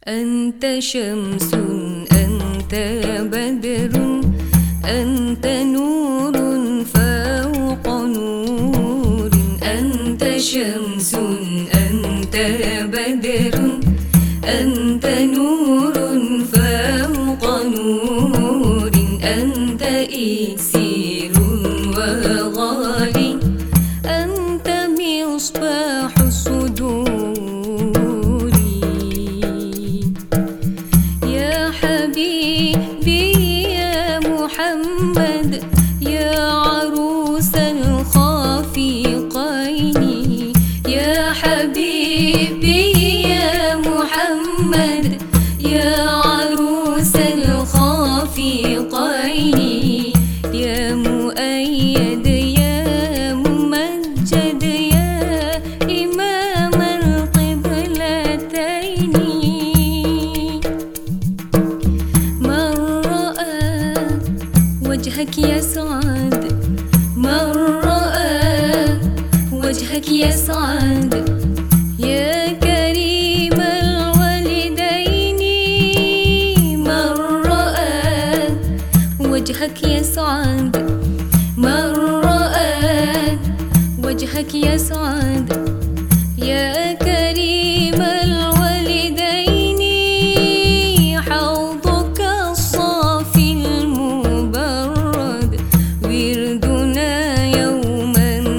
أنت شمس أنت بدر أنت نور فوق نور أنت شمس أنت بدر أنت نور فوق نور أنت إكسير وغالي أنت مصباح الصدور يا محمد يا عروس الخافقين يا حبيبي يا محمد يا عروس الخافقين يا مؤيد يا ممجد يا إمام القبلتين وجهك يسعد من رأى وجهك يسعد يا كريم الوالدين من رأى وجهك يسعد من رأى وجهك يسعد يا كريم الوالدين حوضك الصافي المبرد وردنا يوم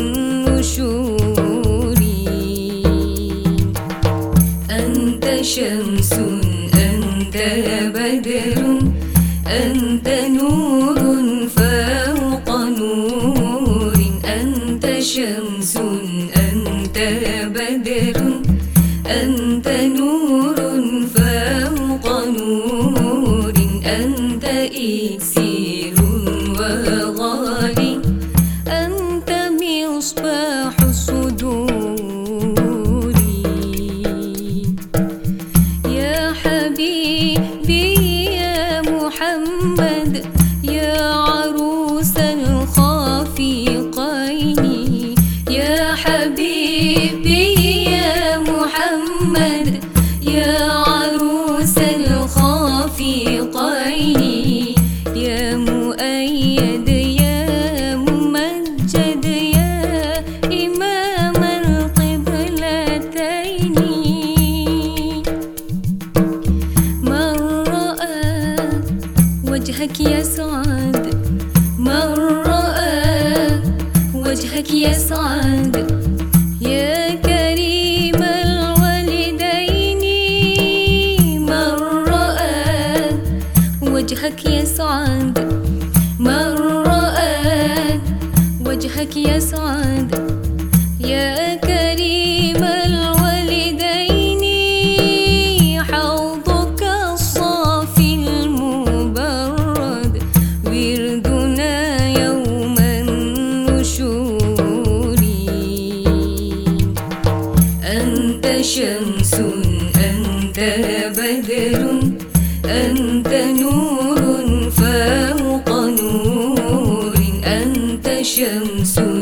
النشور أنت شمس أنت بدر أنت نور فوق نور أنت شمس أنت بدر أنت نور فوق نور أنت إكسير وغالي أنت مصباح الصدور يا حبيبي يا محمد يا عروس الخافقين يا حبيبي يا محمد يا عروس الخافقين يا مؤيد يا ممجد يا إمام القبلتين من رأى وجهك يسعد من رأى وجهك يسعد يا كريم الوالدين من رأى وجهك يسعد من رأى وجهك يسعد يا كريم الوالدين حوضك الصافي المبرد وردنا يوم النشور أنت شمس أنت بدر أنت نور فوق نور أنت شمس